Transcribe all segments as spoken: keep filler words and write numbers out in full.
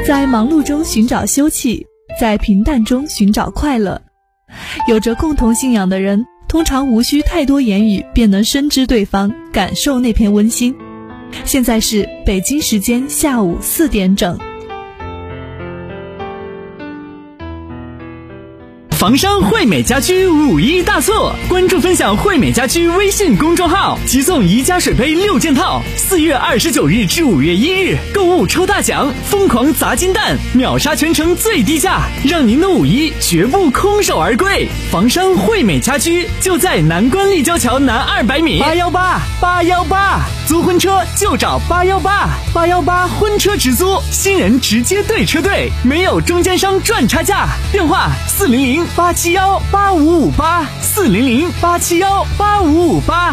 在忙碌中寻找休憩，在平淡中寻找快乐。有着共同信仰的人，通常无需太多言语便能深知对方，感受那片温馨。现在是北京时间下午四点整。 房商惠美家居五一大促，关注分享惠美家居微信公众号，即送宜家水杯六件套。四月二十九日至五月一日，购物抽大奖，疯狂砸金蛋，秒杀全城最低价，让您的五一绝不空手而归。房商惠美家居就在南关立交桥南二百米。八幺八八幺八，租婚车就找八幺八八幺八婚车直租，新人直接对车队，没有中间商赚差价。电话四零零八七幺八五五八，四零零八七幺八五五八。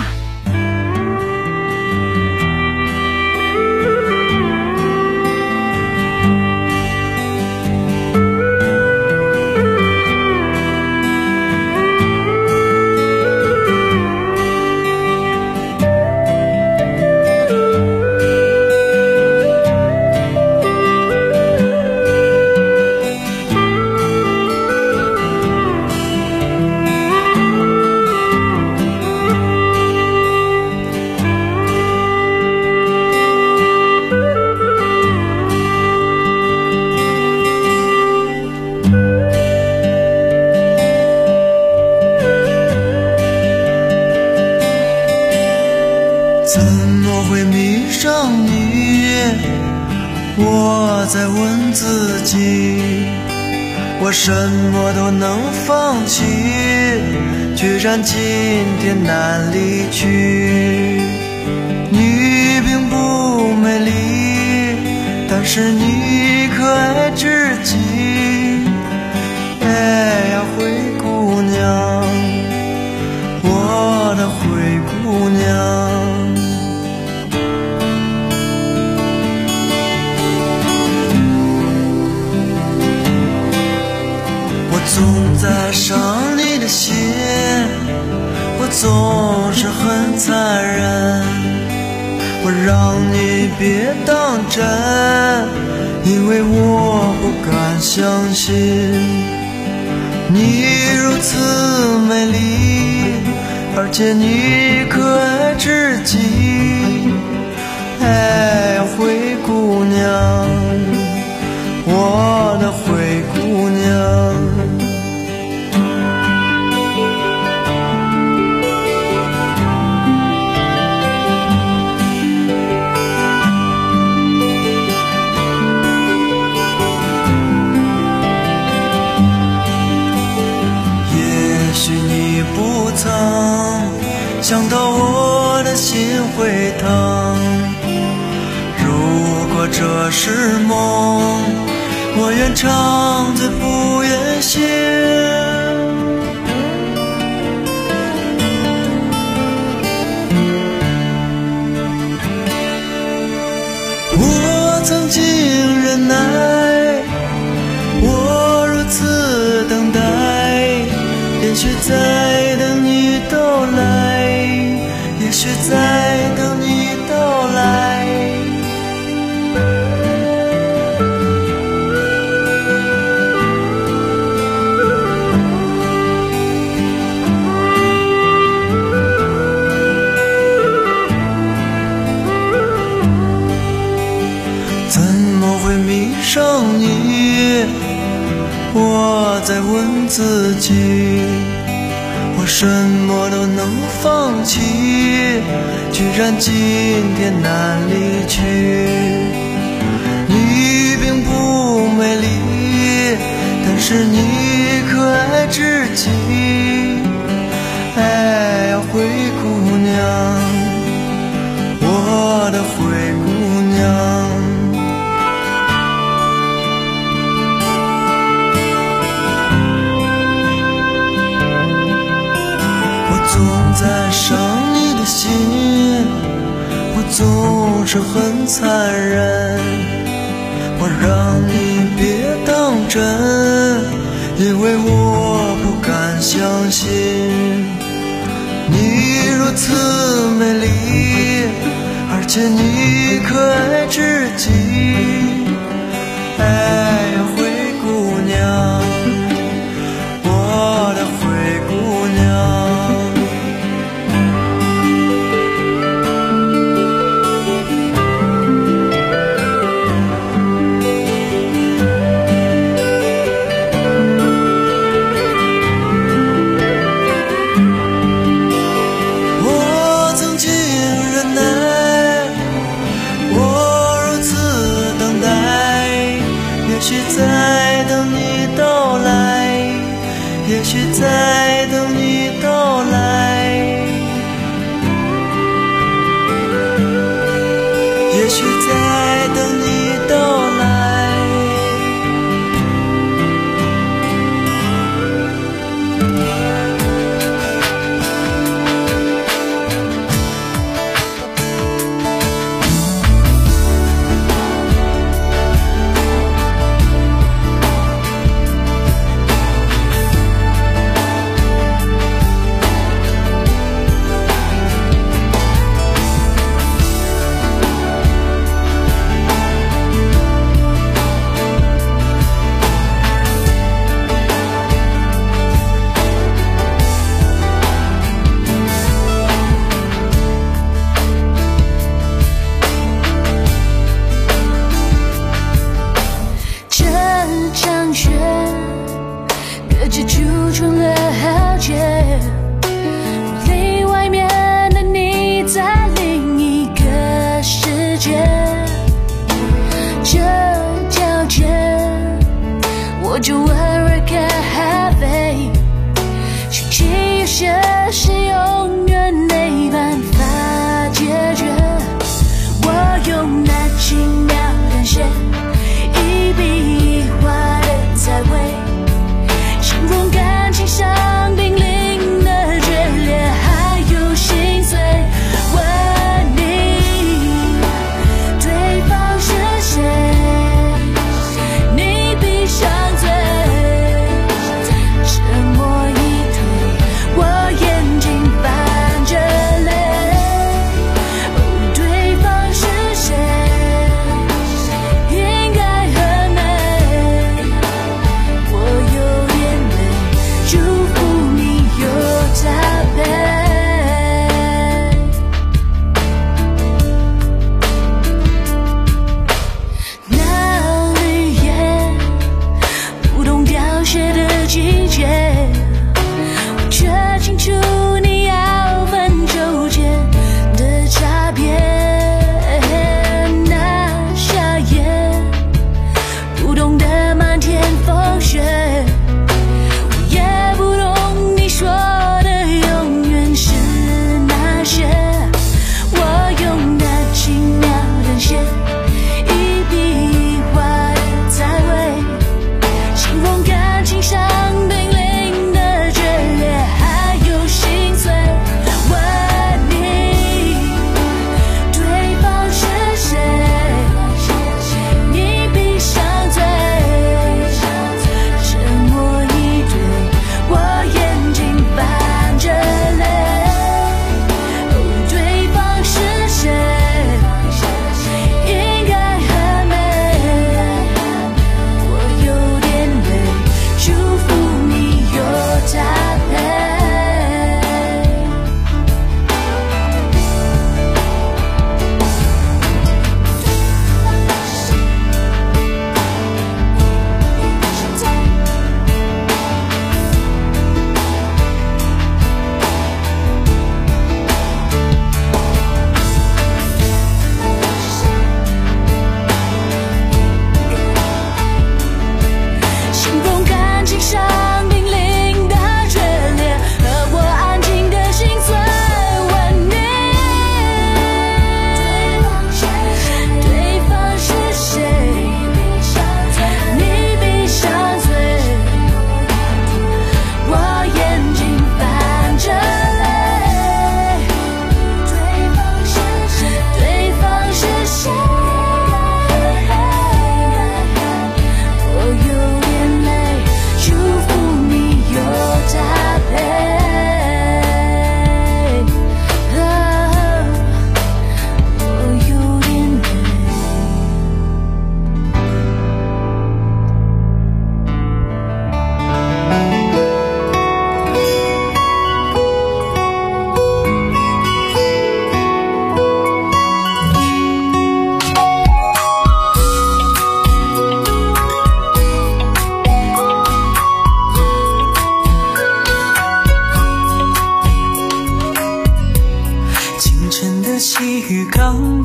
怎么会迷上你？我在问自己，我什么都能放弃，居然今天难离去。你并不美丽，但是你可爱至极。哎呀，灰姑娘，我的灰姑娘。总在伤你的心，我总是很残忍，我让你别当真，因为我不敢相信你如此美丽，而且你可爱至极。哎呀，灰姑娘，我的灰姑娘。曾想到我的心会疼，如果这是梦，我愿长醉不愿醒。我曾经忍耐，我如此等待，也许在等你到来，也许在等你到来。怎么会迷上你？我在问自己，我什么都能放弃，居然今天难离去。你并不美丽，但是你可爱至极。哎呀，灰姑娘，我的灰姑娘。总在伤你的心，我总是很残忍，我让你别当真，因为我不敢相信你如此美丽，而且你可爱至极。 哎，灰姑娘，我的灰姑娘。我曾经忍耐，我如此等待，也许在等你到来，也许在等你到来，也许在等你到来。 各自储存了好久，屋里外面的你在另一个世界，这条街我就偶尔咖啡，心情有些事永远没办法解决，我用那轻描淡写一笔一画的在为形容感情上濒临的决裂，还有心碎。问你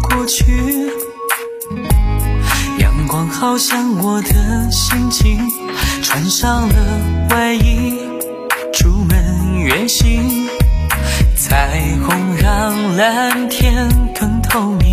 过去，阳光好像我的心情，穿上了外衣，出门远行，彩虹让蓝天更透明。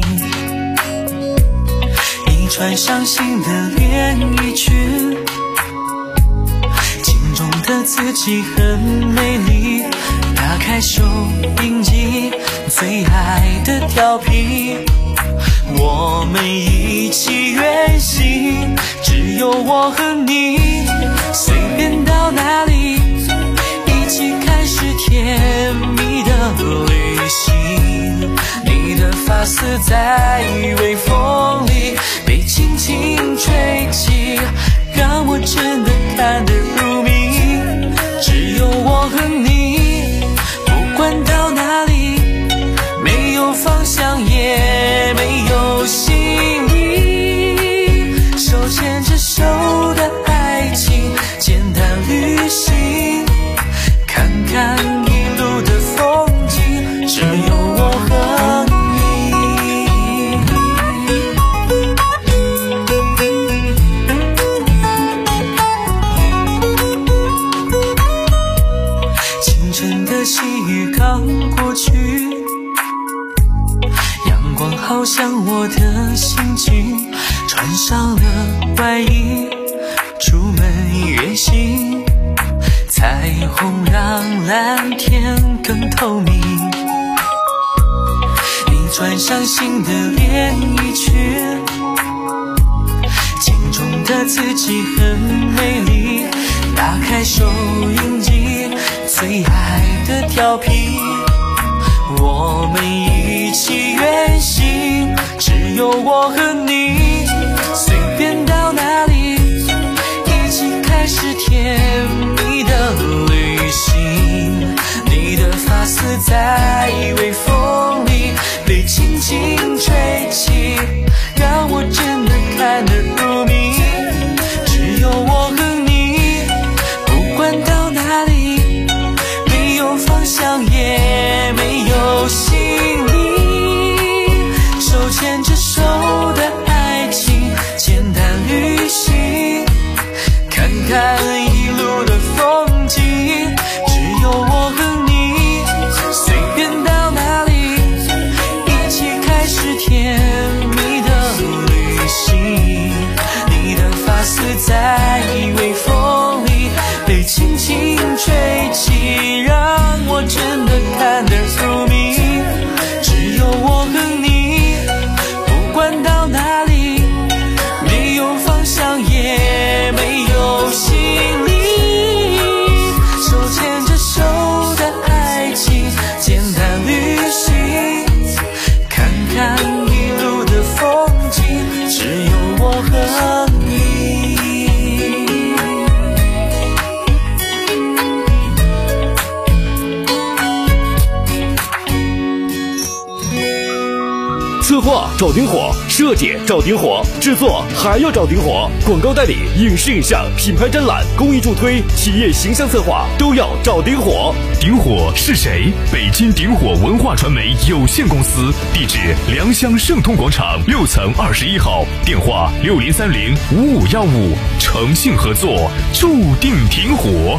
你穿上新的连衣裙，镜中的自己很美丽，打开收音机，最爱的调频，我们一起远行，只有我和你，随便到哪里，一起开始甜蜜的旅行。你的发丝在微风里被轻轻吹起，让我真的看得入迷。只有我和你，不管到哪里，没有方向也没有心意，手牵着手的爱情，简单旅行，看看一路的风景，只有我和你。清晨的细雨刚过去，阳光好像我的心情，穿上了外衣，出门远行，彩虹让蓝天更透明。你穿上新的连衣裙，镜中的自己很美丽，打开收音机，最爱的调频，我们一起远行，只有我和你，随便到哪里，一起开始甜蜜的旅行。你的发丝在微风里被轻轻吹起，让我真的看得入迷。只有我和你，不管到哪里，没有方向也没有心理，手牵着手的爱情，简单旅行，看看一路的风景，只有我和你，随便到哪里，一起开始甜蜜的旅行。你的发丝在微风里被轻轻吹起，让我真的看得入迷。只有我和你，不管到哪里，没有方向也没有心理，手牵着手的爱情，简单旅行，看看一路的风景，只有我和你。 策划找顶火，设计找顶火，制作还要找顶火，广告代理、影视影像、品牌展览、公益助推、企业形象策划都要找顶火。 顶火是谁？北京顶火文化传媒有限公司，地址良乡盛通广场六层二十一号，电话六零三零五五幺五，诚信合作，注定顶火。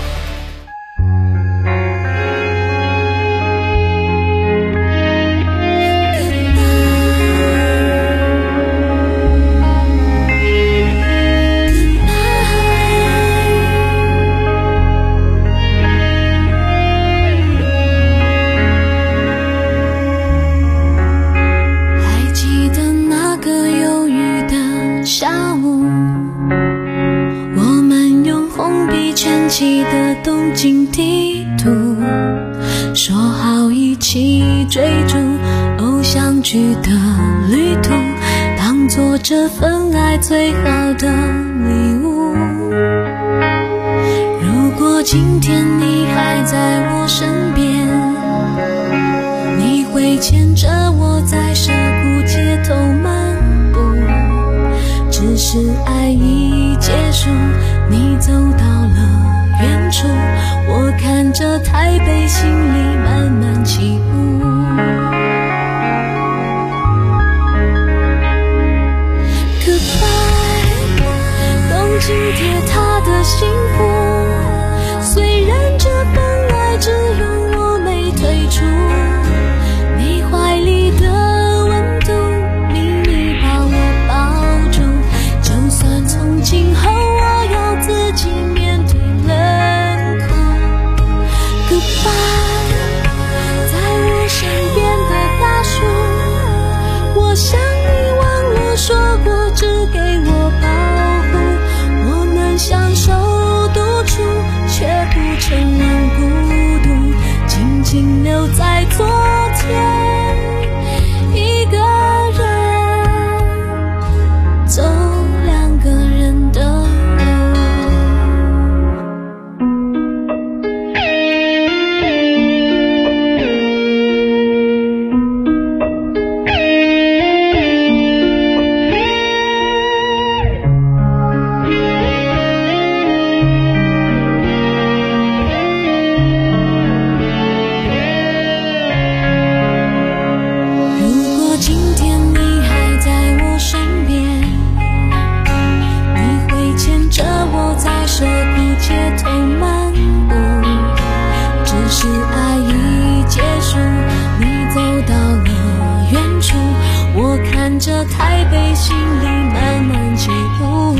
起的东京地图，说好一起追逐偶像剧的旅途，当作这份爱最好的礼物。如果今天你还在我身边，你会牵着我在涩谷街头漫步，只是爱已结束，你走到了远处，我看着台北，心里慢慢起雾。 紧贴他的幸福，虽然这份爱只有我没退出，你怀里的温度秘密把我抱住，就算从今后我要自己面对冷酷。 Goodbye， 在我身边的大树，我想你忘了说过只给我保护，我能享受独处，却不承认孤独，静静留在昨天，一个人走两个人的路。着台北心里慢慢起舞，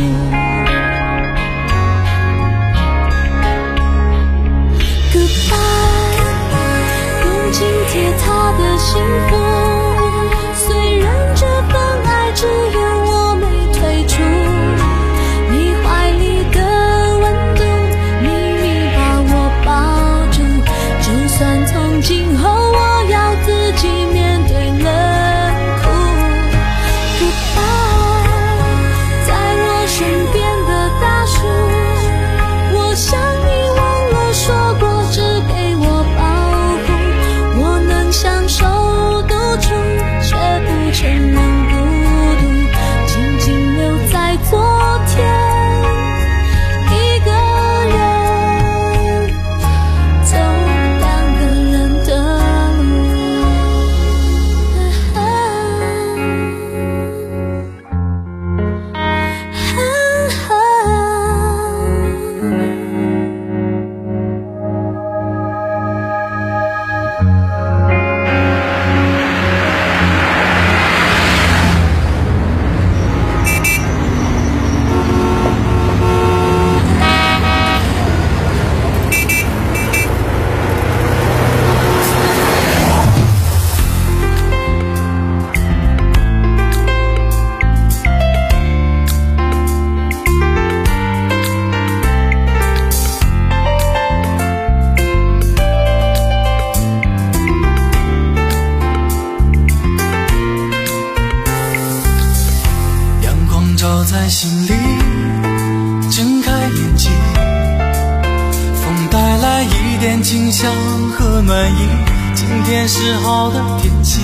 在心里，睁开眼睛，风带来一点清香和暖意，今天是好的天气。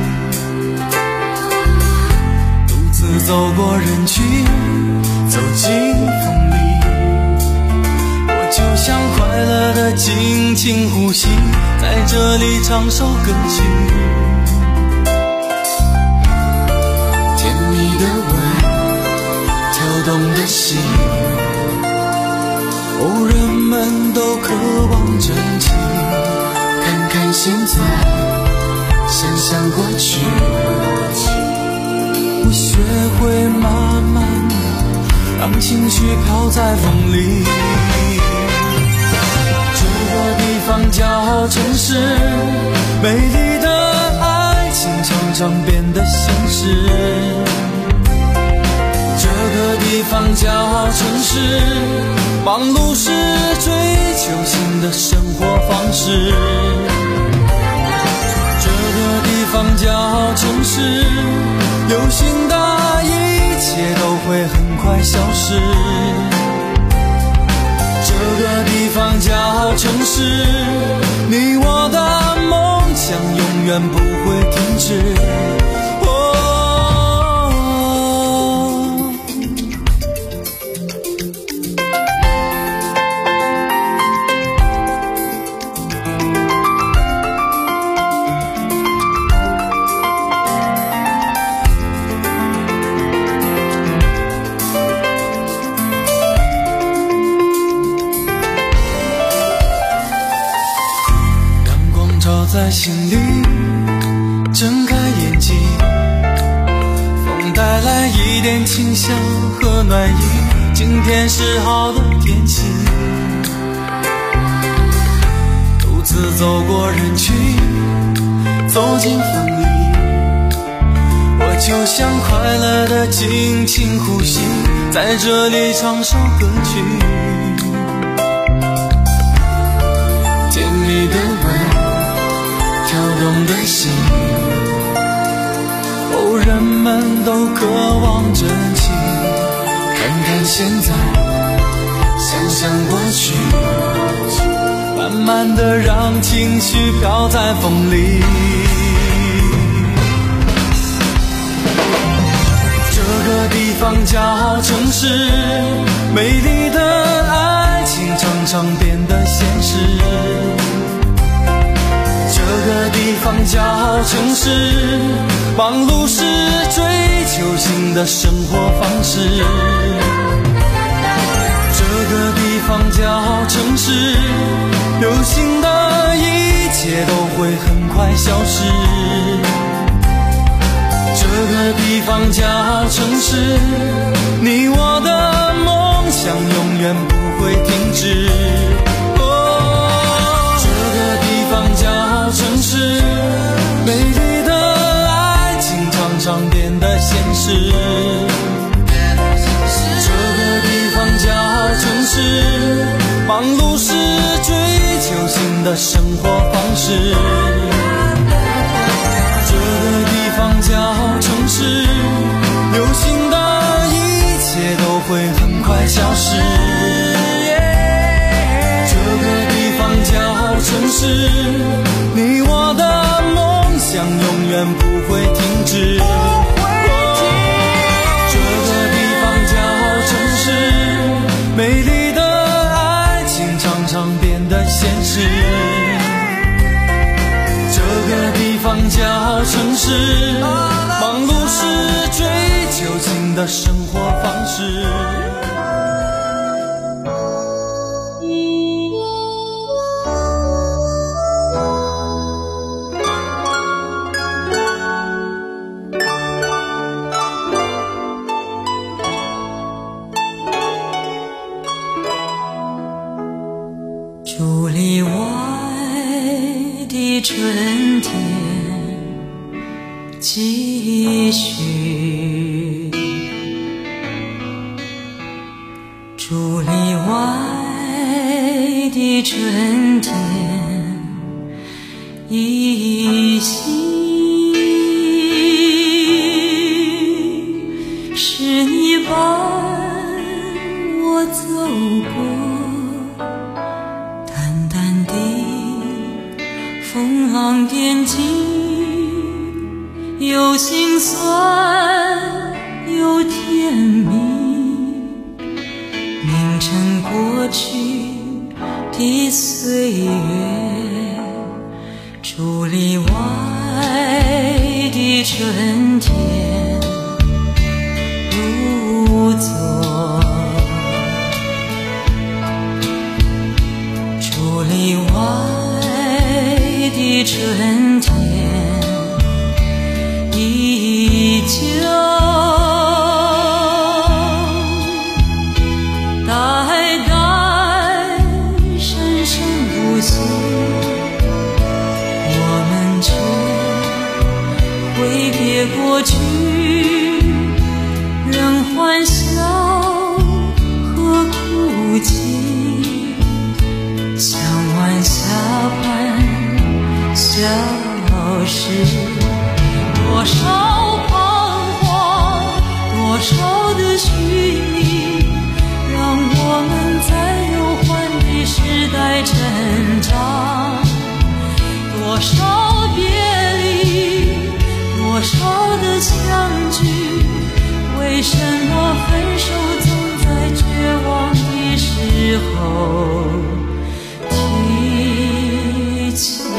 独自走过人群，走进风里，我就像快乐的尽情呼吸，在这里唱首歌曲。甜蜜的吻，跳动的心，哦，人们都渴望真情。看看现在，想想过去，我学会慢慢的让情绪飘在风里。这个地方叫城市，美丽的爱情常常变得现实。这个地方叫城市，忙碌是追求新的生活方式。这个地方叫城市，有心的一切都会很快消失。这个地方叫城市，你我的梦想永远不会停止。 的心里，睁开眼睛，风带来一点清香和暖意，今天是好的天气。独自走过人群，走进风里，我就像快乐的尽情呼吸，在这里唱首歌曲。甜蜜的吻，跳动的心，哦，人们都渴望真情。看看现在，想想过去，慢慢的让情绪飘在风里。这个地方叫城市，美丽的爱情常常变得现实。这个地方叫城市，忙碌是追求新的生活方式。这个地方叫城市，流行的一切都会很快消失。这个地方叫城市，你我的梦想永远不会停止。哦，这个地方叫城市，美丽的爱情常常变得现实。这个地方叫城市，忙碌是追求新的生活方式。这个地方叫城市，流行的一切都会很快消失。这个地方叫城市，你我的梦想永远不会停止。这个地方叫城市，美丽的爱情常常变得现实。这个地方叫城市，忙碌是追求新的生活方式。 竹篱外的春天继续，竹篱外的春天依稀，是你伴我走过淡淡的风浪点击，有心酸有甜蜜，凝成过去的岁月。竹篱外的春天如昨，竹篱外的春天依旧，代代生生不息，我们却挥别过去，仍欢笑和哭泣，像晚霞般消失。多少彷徨，多少的虚拟，让我们在忧患的时代成长。多少别离，多少的相聚，为什么分手总在绝望的时候提起？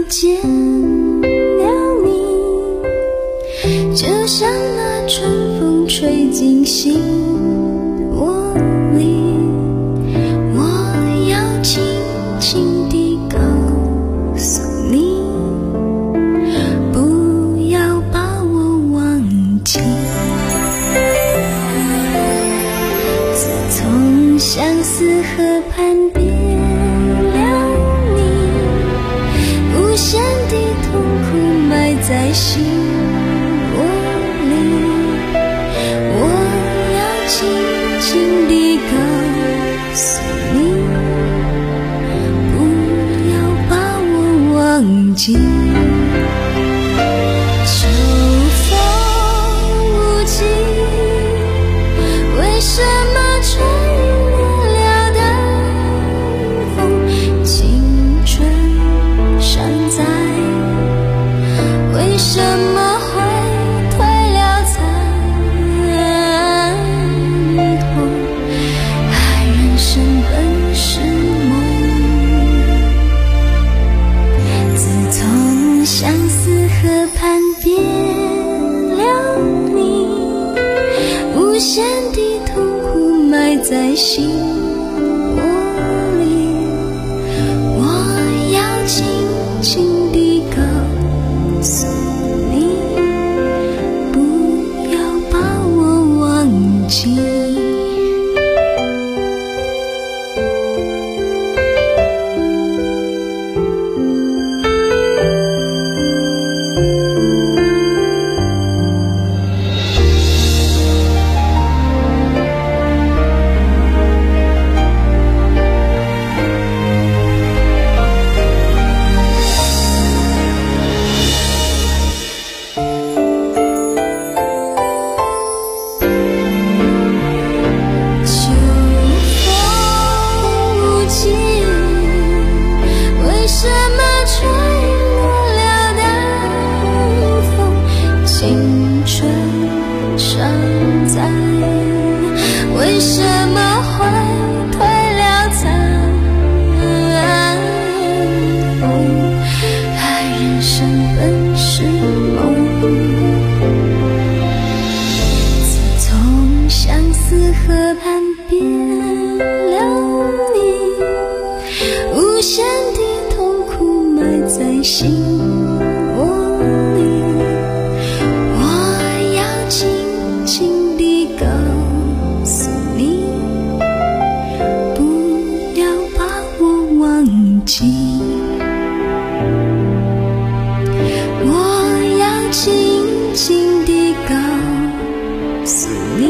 见了你，就像那春风吹进心窝里，我要轻轻地告诉你，不要把我忘记。自从相思河畔别了你，无限的痛苦埋在心窝里，我要轻轻地告诉你，不要把我忘记。秋风无情，为什么吹落了的风，青春尚在，为什么会退了残红？爱人生本是梦，自从相思河畔别了你，无限的痛苦埋在心窝里，我要轻轻地告诉你，不要把我忘记。秋风无情，为什么吹落了的风，青春尚在，为什么会退了残红？爱人生本是梦，自从相思河畔别了你，无限的痛苦埋在心窝里，我要轻轻地告诉你，不要把我忘记。我要轻轻地告诉你，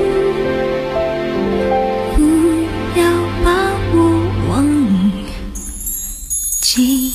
不要把我忘记。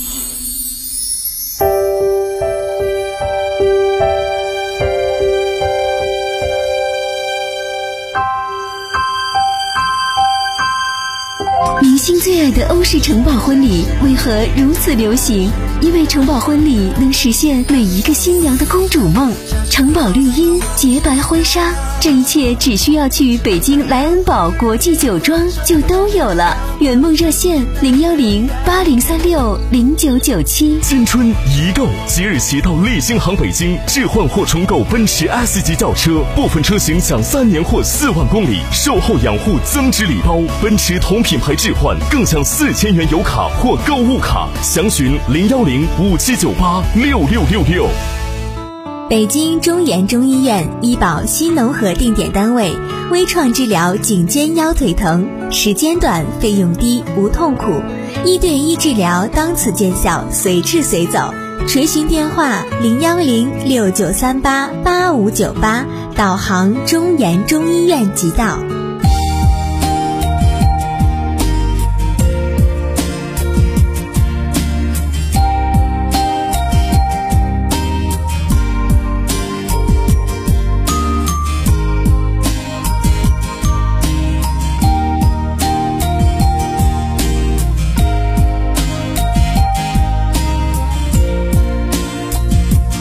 明星最爱的欧式城堡婚礼为何如此流行？因为城堡婚礼能实现每一个新娘的公主梦。城堡绿荫，洁白婚纱，这一切只需要去北京莱恩堡国际酒庄就都有了。圆梦热线零幺零八零三六零九九七。 新春一购，即日起到利星行北京置换或重购奔驰 S 级轿车，部分车型享三年或四万公里售后养护增值礼包，奔驰同品牌置换更享四千元油卡或购物卡。详询零幺零五七九八六六六六。 北京中研中医院医保新农合定点单位，微创治疗颈肩腰腿疼，时间短，费用低，无痛苦，一对一治疗当此见效，随治随走。垂询电话零幺零六九三八八五九八，导航中研中医院即到。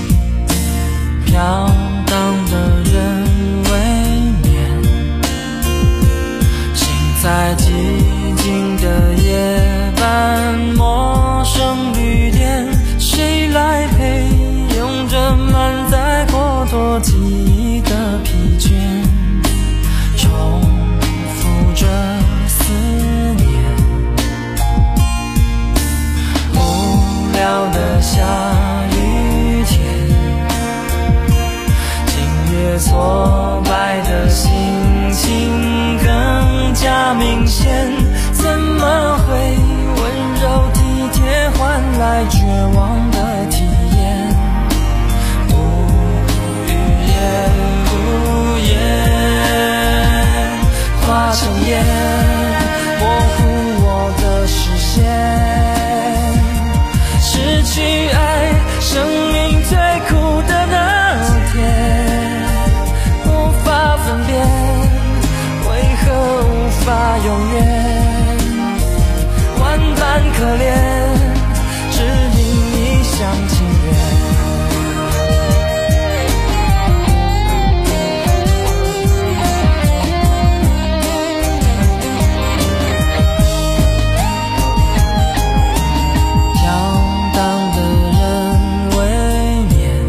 飘荡的人未眠， 望的体验，无语也无言，化成烟，模糊我的视线。失去爱，生命最苦的那天，无法分辨，为何无法永远？万般可怜，只因一厢情愿。飘荡的人未眠，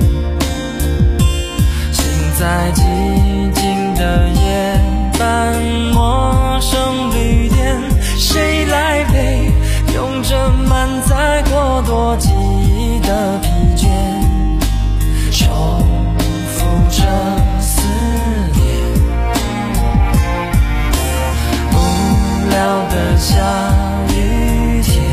行在寂静的夜，半陌生旅店，谁来陪？用着满载过多记忆的疲倦，重复着思念。无聊的下雨天，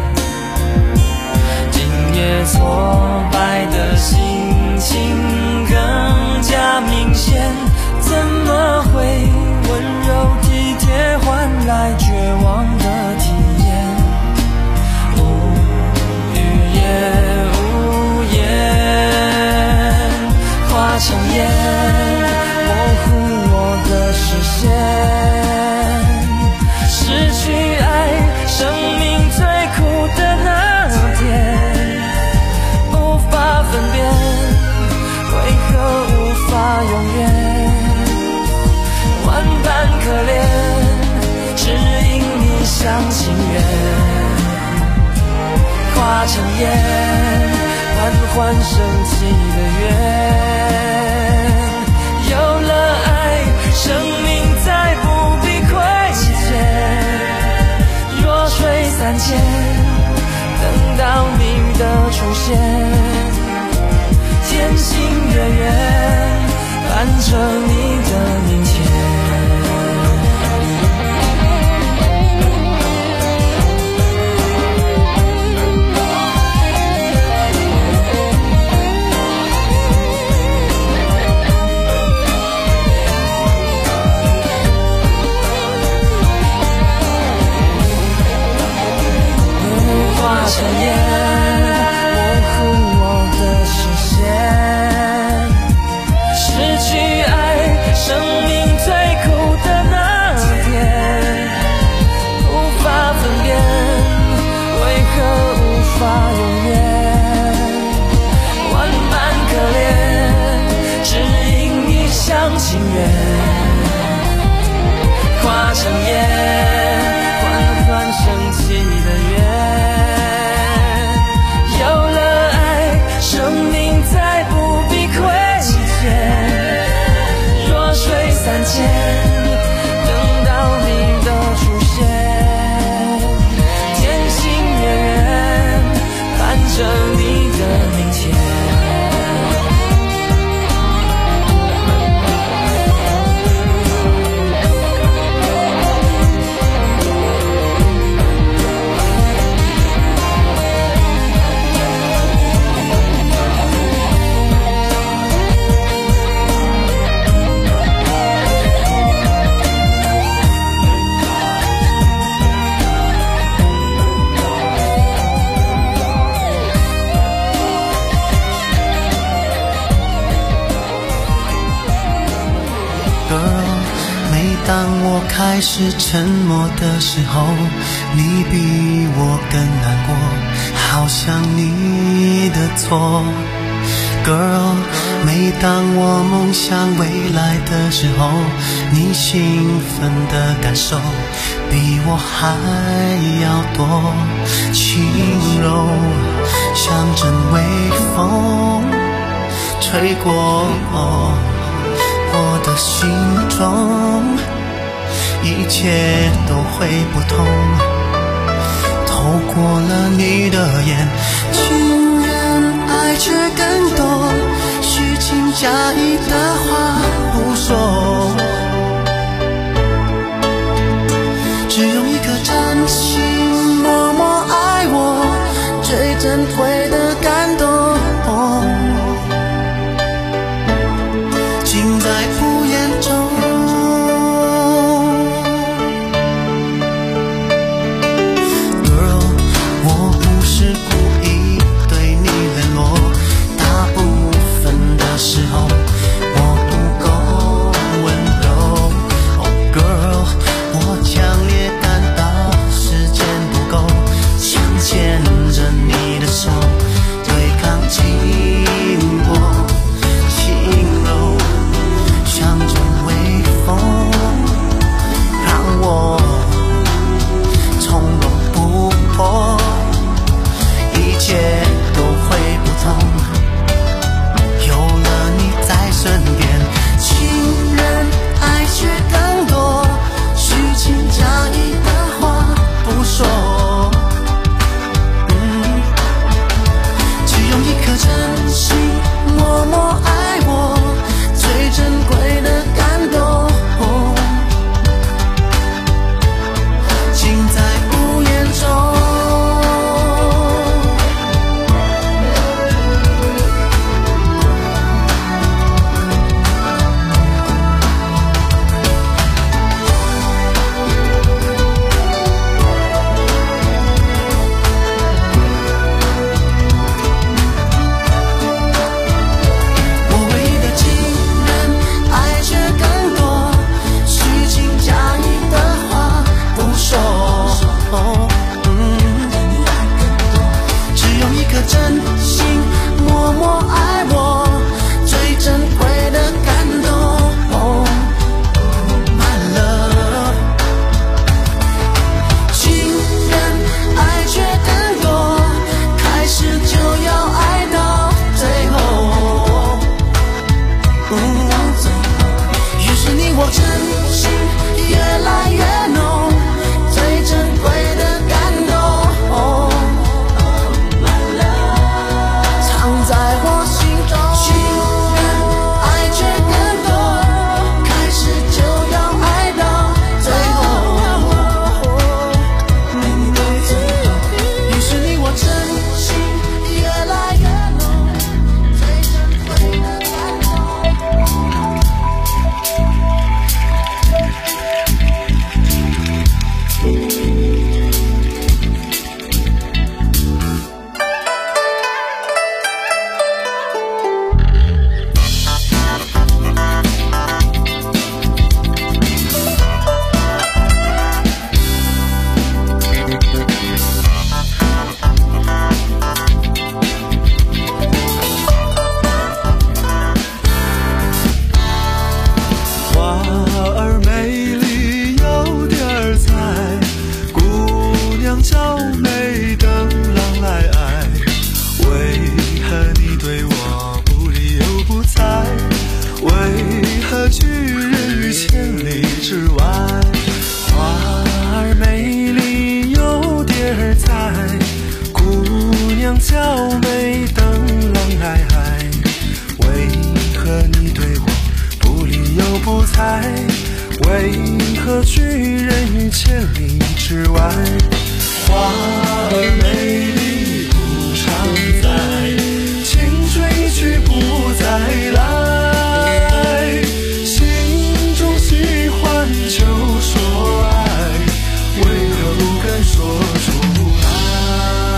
今夜挫败的心情更加明显，怎么会温柔体贴换来绝望的体验？无语也无言，化成烟，模糊我的视线。失去爱，生命最苦的那天，无法分辨，为何无法永远？万般可怜，只因一厢情愿，化成烟，缓缓升起的愿。有了爱，生命再不必亏欠。弱水三千，等到你的出现，天星月圆，伴着你的明天。化成烟，模糊我的视线。失去爱，生命最苦的那天，无法分辨，为何无法永远？万般可怜，只因一厢情愿，化成烟，缓缓升起的愿。生命再不必亏欠，弱水三千，等到你的出现，天星月圆，伴着你的明天。 当我开始沉默的时候，你比我更难过，好像你的错。Girl， 每当我梦想未来的时候，你兴奋的感受比我还要多，轻柔像阵微风吹过我的心中，一切都会不同。透过了你的眼，竟然爱却更多，虚情假意的话不说，只用一颗真心默默爱我，最珍贵的对我不理又不睬，为何拒人于千里之外？花儿美丽有蝶儿在，姑娘娇美灯笼皑皑，为何你对我不理又不睬？为何拒人于千里之外？花儿美丽不常在，情追去不再来，心中喜欢就说爱，为何不敢说出来？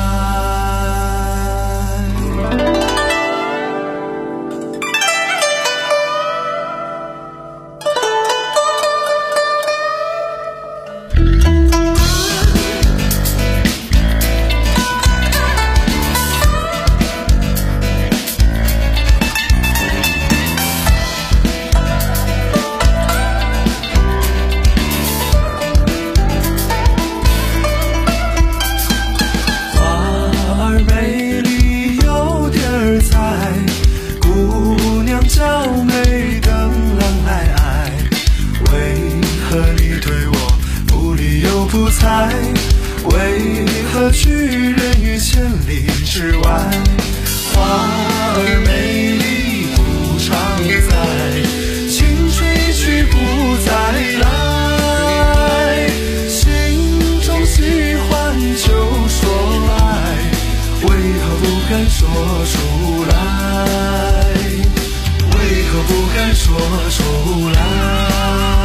为何拒人于千里之外？花儿美丽不常在，情追去不再来，心中喜欢就说爱，为何不敢说出来？为何不敢说出来？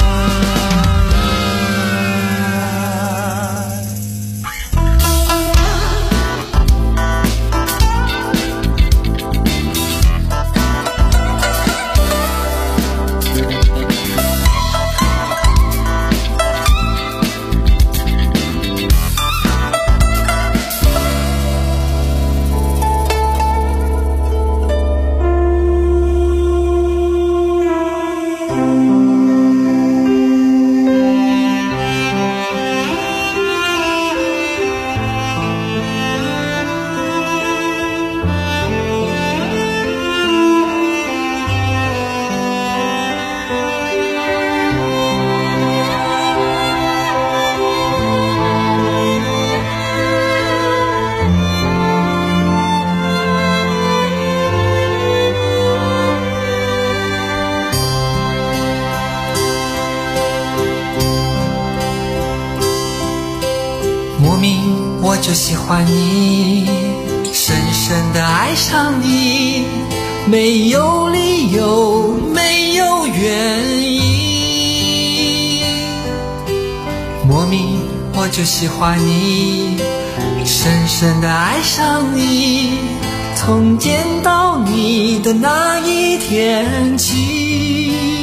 莫名我就喜欢你，深深地爱上你，没有理由，没有原因。莫名我就喜欢你，深深地爱上你，从见到你的那一天起。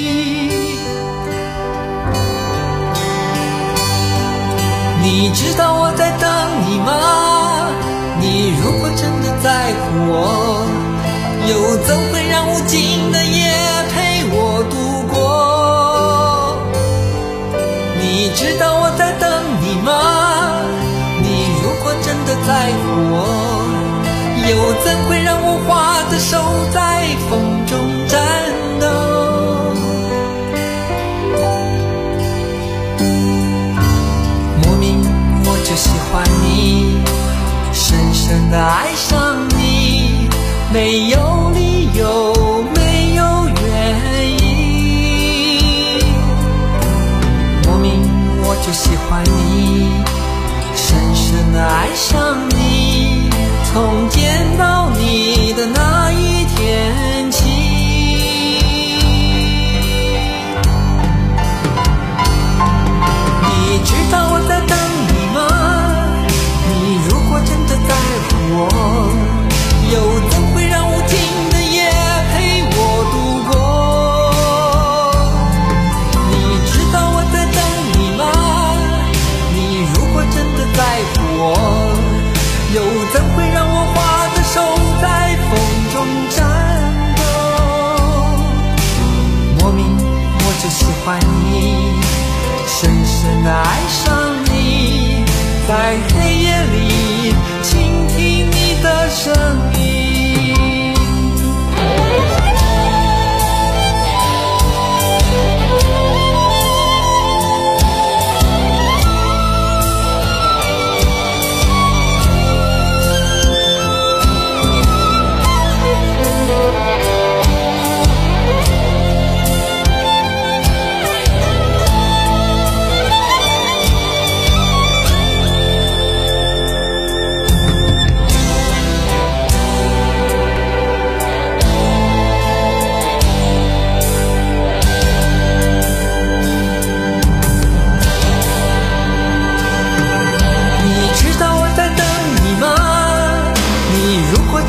你知道我在等你吗？你如果真的在乎我，又怎会让无尽的夜陪我度过？你知道我在等你吗？你如果真的在乎我，又怎会让我花的手在风中颤抖？就喜欢你，深深地爱上你，没有理由，没有原因。莫名我就喜欢你，深深地爱上你，从见到你的那一天起。你知道我在等你吗？你如果真的在乎我，又怎会让无尽的夜陪我度过？你知道我在等你吗？你如果真的在乎我，又怎会让我花的手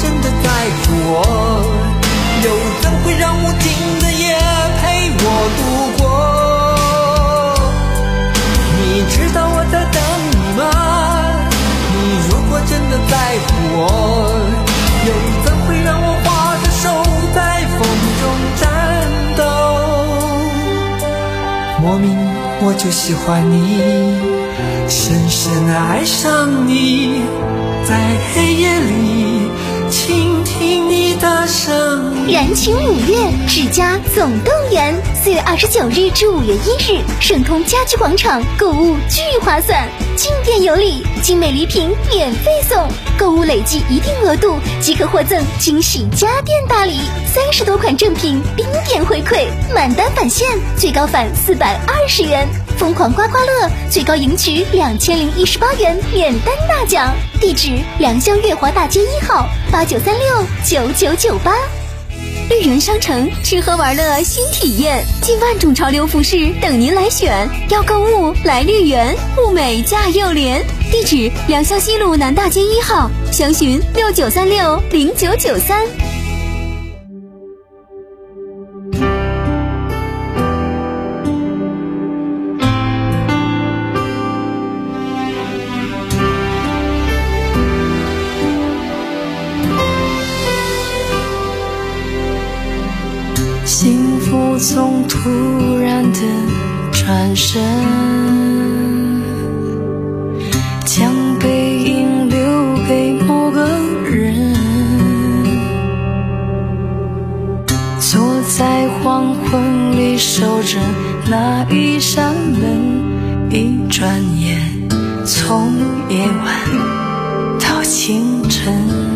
真的在乎我，又怎会让无尽的夜陪我度过？你知道我在等你吗？你如果真的在乎我，又怎会让我画着手在风中颤抖？莫名我就喜欢你，深深地爱上你，在黑夜里倾听你的声音。 燃情五月，世嘉总动员，四月二十九日至五月一日，盛通家居广场购物巨划算，进店有礼，精美礼品免费送，购物累计一定额度即可获赠惊喜家电大礼，三十多款正品冰点回馈，满单返现，最高返四百二十元。疯狂刮刮乐最高赢取两千零一十八元免单大奖，地址良乡月华大街一号八九三六九九九八。绿园商城吃喝玩乐新体验，近万种潮流服饰等您来选，要购物来绿园，物美价又廉。地址良乡西路南大街一号，详询六九三六零九九三。 幸福总突然的转身，将背影留给某个人，坐在黄昏里守着那一扇门，一转眼从夜晚到清晨。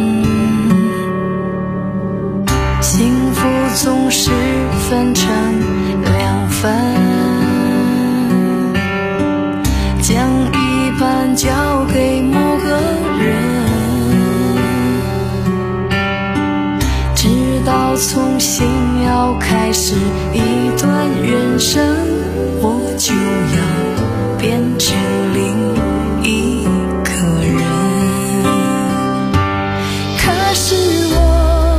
幸福总是分成两份，将一半交给某个人，直到重新要开始一段人生，我就要变成另一个人。可是我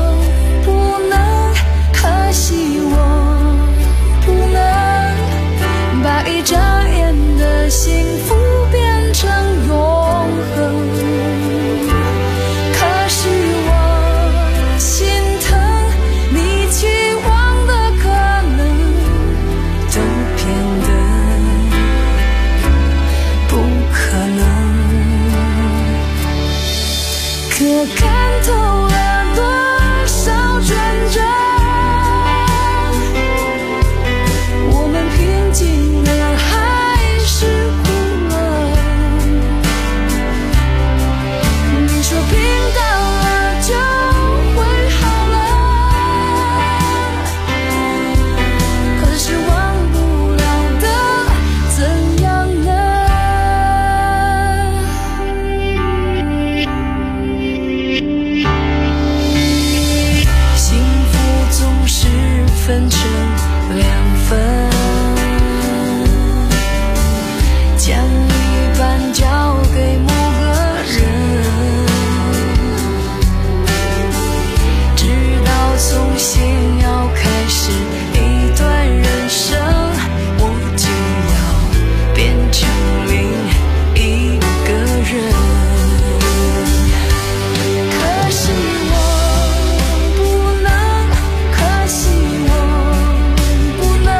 一眨眼的幸福变成永恒，可是我心疼你期望的可能都变得不可能，可看透了多少转折，我们平静分成两份，将一半交给某个人，直到重新要开始一段人生，我就要变成另一个人。可是我不能，可惜我不能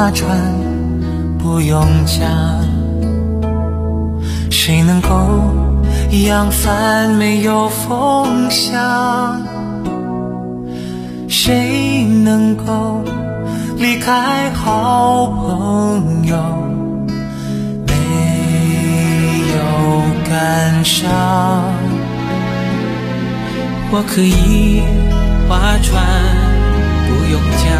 划船不用桨，谁能够扬帆没有风向？谁能够离开好朋友没有感伤？ 我可以划船不用桨，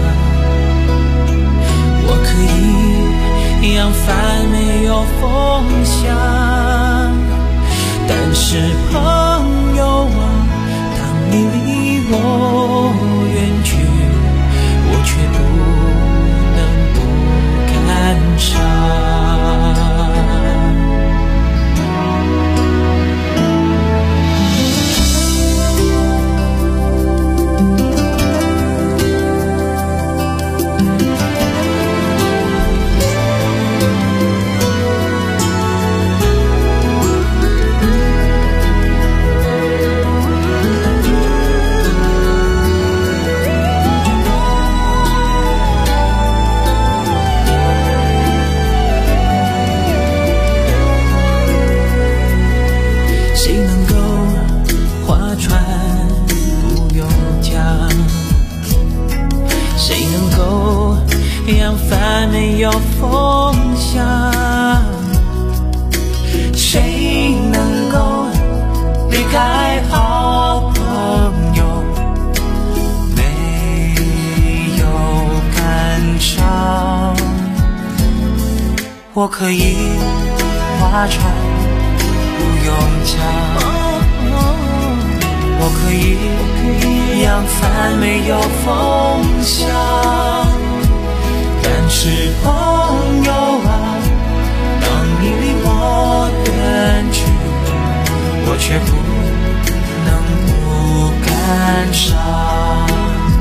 我可以扬帆没有风向，但是朋友啊，当你离我远去，我却不能不感伤。没有风向， 谁能够离开好朋友没有感伤？我可以划船不用桨，我可以扬帆没有风向，但是朋友啊，当你离我远去，我却不能不感伤。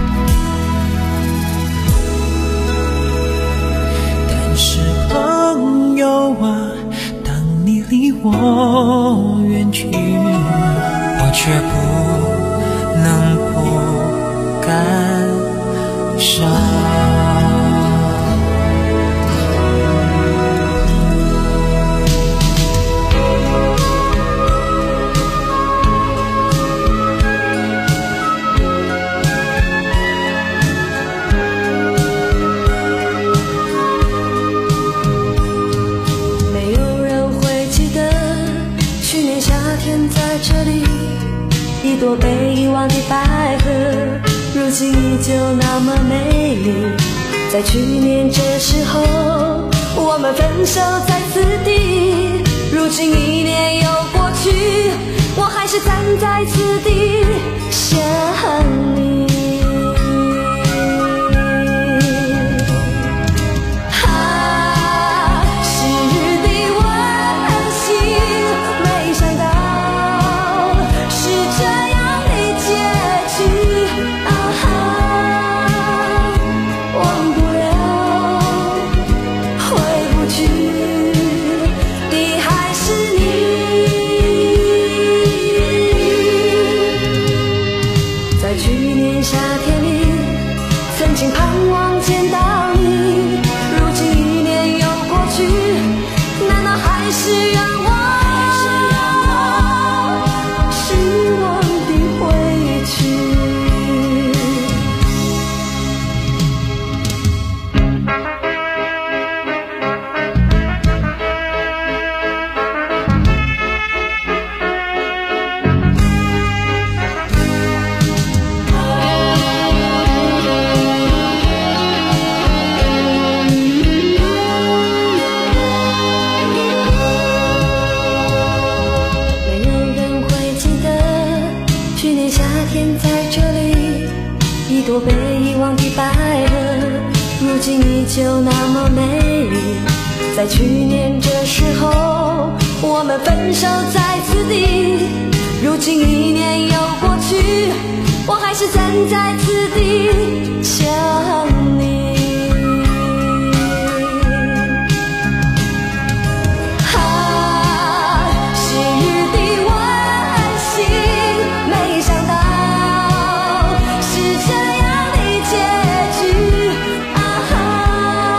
但是朋友啊，当你离我远去， 我却不能不感伤。 一朵被遗忘的百合，如今依旧那么美丽。在去年这时候，我们分手在此地。如今一年又过去，我还是站在此地想你。就那么美丽，在去年这时候，我们分手在此地。如今一年又过去，我还是站在此地想你。啊，昔日的温馨，没想到是这样的结局。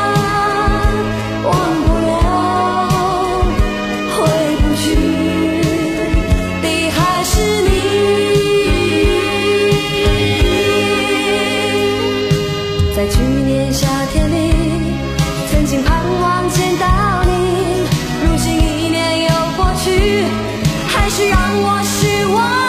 是让我失望。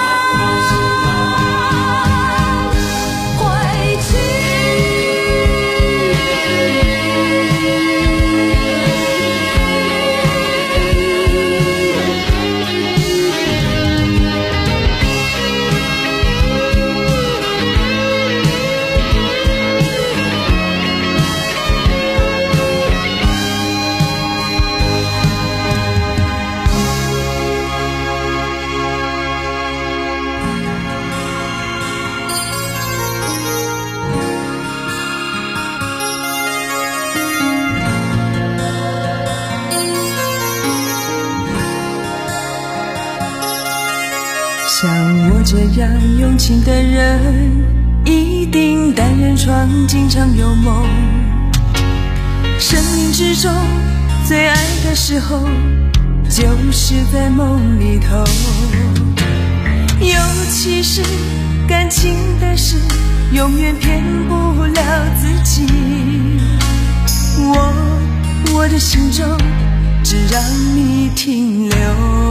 像我这样用情的人，一定单人床经常有梦。生命之中最爱的时候，就是在梦里头。尤其是感情的事，永远骗不了自己。我我的心中只让你停留。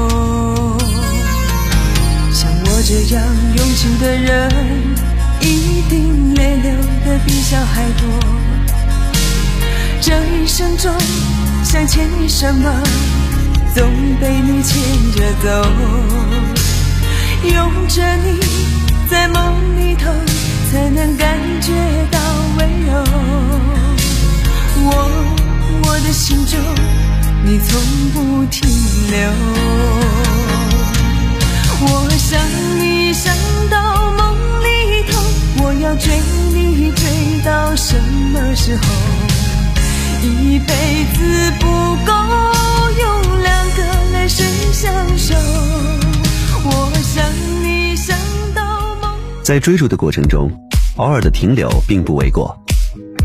像我这样用情的人，一定泪流的比小孩多。这一生中想牵你什么，总被你牵着走。拥着你在梦里头，才能感觉到温柔。我我的心中你从不停留。我想你想到梦里头，我要追你追到什么时候？一辈子不够用两个泪水相守。我想你想到梦。 在追逐的过程中，偶尔的停留并不为过。